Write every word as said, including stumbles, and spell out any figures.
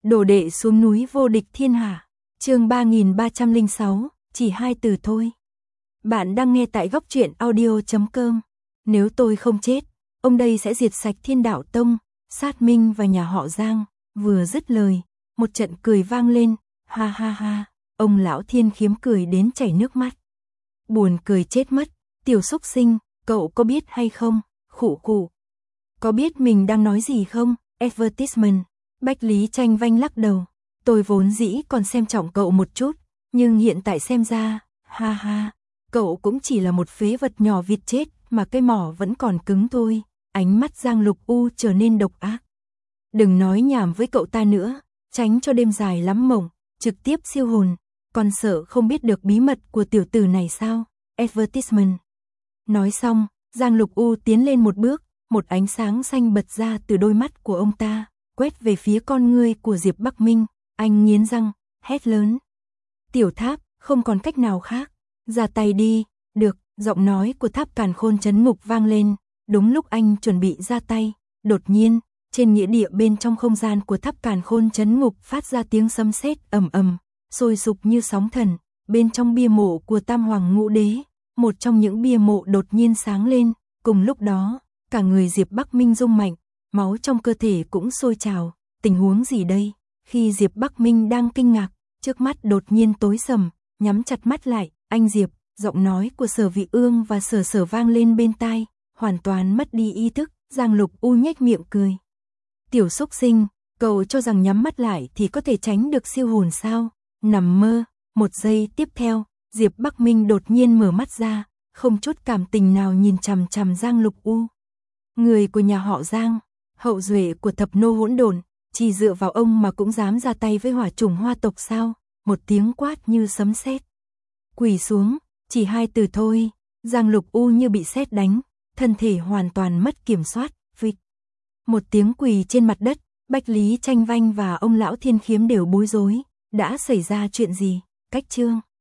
Đồ đệ xuống núi vô địch thiên hạ. Chương ba nghìn ba trăm lẻ sáu, chỉ hai từ thôi. Bạn đang nghe tại góc truyện audio chấm com. Nếu tôi không chết, ông đây sẽ diệt sạch Thiên Đạo Tông, sát Minh và nhà họ Giang. Vừa dứt lời, một trận cười vang lên, ha ha ha, ông lão Thiên Khiếm cười đến chảy nước mắt. Buồn cười chết mất, tiểu xúc sinh, cậu có biết hay không, khụ khụ. Có biết mình đang nói gì không, advertisement. Bách Lý Tranh Vanh lắc đầu, tôi vốn dĩ còn xem trọng cậu một chút, nhưng hiện tại xem ra, ha ha, cậu cũng chỉ là một phế vật nhỏ vịt chết mà cái mỏ vẫn còn cứng thôi. Ánh mắt Giang Lục U trở nên độc ác. Đừng nói nhảm với cậu ta nữa, tránh cho đêm dài lắm mộng, trực tiếp siêu hồn, còn sợ không biết được bí mật của tiểu tử này sao, advertisement. Nói xong, Giang Lục U tiến lên một bước, một ánh sáng xanh bật ra từ đôi mắt của ông ta, quét về phía con ngươi của Diệp Bắc Minh, anh nghiến răng, hét lớn. Tiểu Tháp, không còn cách nào khác, ra tay đi, được, giọng nói của Tháp Càn Khôn Chấn Ngục vang lên, đúng lúc anh chuẩn bị ra tay, đột nhiên, trên nghĩa địa bên trong không gian của Tháp Càn Khôn Chấn Ngục phát ra tiếng sấm sét ầm ầm, sôi sục như sóng thần, bên trong bia mộ của Tam Hoàng Ngũ Đế, một trong những bia mộ đột nhiên sáng lên, cùng lúc đó, cả người Diệp Bắc Minh rung mạnh, máu trong cơ thể cũng sôi trào, tình huống gì đây? Khi Diệp Bắc Minh đang kinh ngạc, trước mắt đột nhiên tối sầm, nhắm chặt mắt lại, anh Diệp, giọng nói của Sở Vị Ương và Sở Sở vang lên bên tai, hoàn toàn mất đi ý thức, Giang Lục U nhếch miệng cười. Tiểu xúc sinh, cậu cho rằng nhắm mắt lại thì có thể tránh được siêu hồn sao? Nằm mơ, một giây tiếp theo, Diệp Bắc Minh đột nhiên mở mắt ra, không chút cảm tình nào nhìn chằm chằm Giang Lục U. Người của nhà họ Giang, hậu duệ của thập nô hỗn độn, chỉ dựa vào ông mà cũng dám ra tay với hỏa chủng hoa tộc sao? Một tiếng quát như sấm sét. Quỳ xuống, chỉ hai từ thôi. Giang Lục U như bị sét đánh, thân thể hoàn toàn mất kiểm soát, phịch. Một tiếng quỳ trên mặt đất, Bách Lý Tranh Vanh và ông lão Thiên Khiếm đều bối rối, đã xảy ra chuyện gì? Cách chương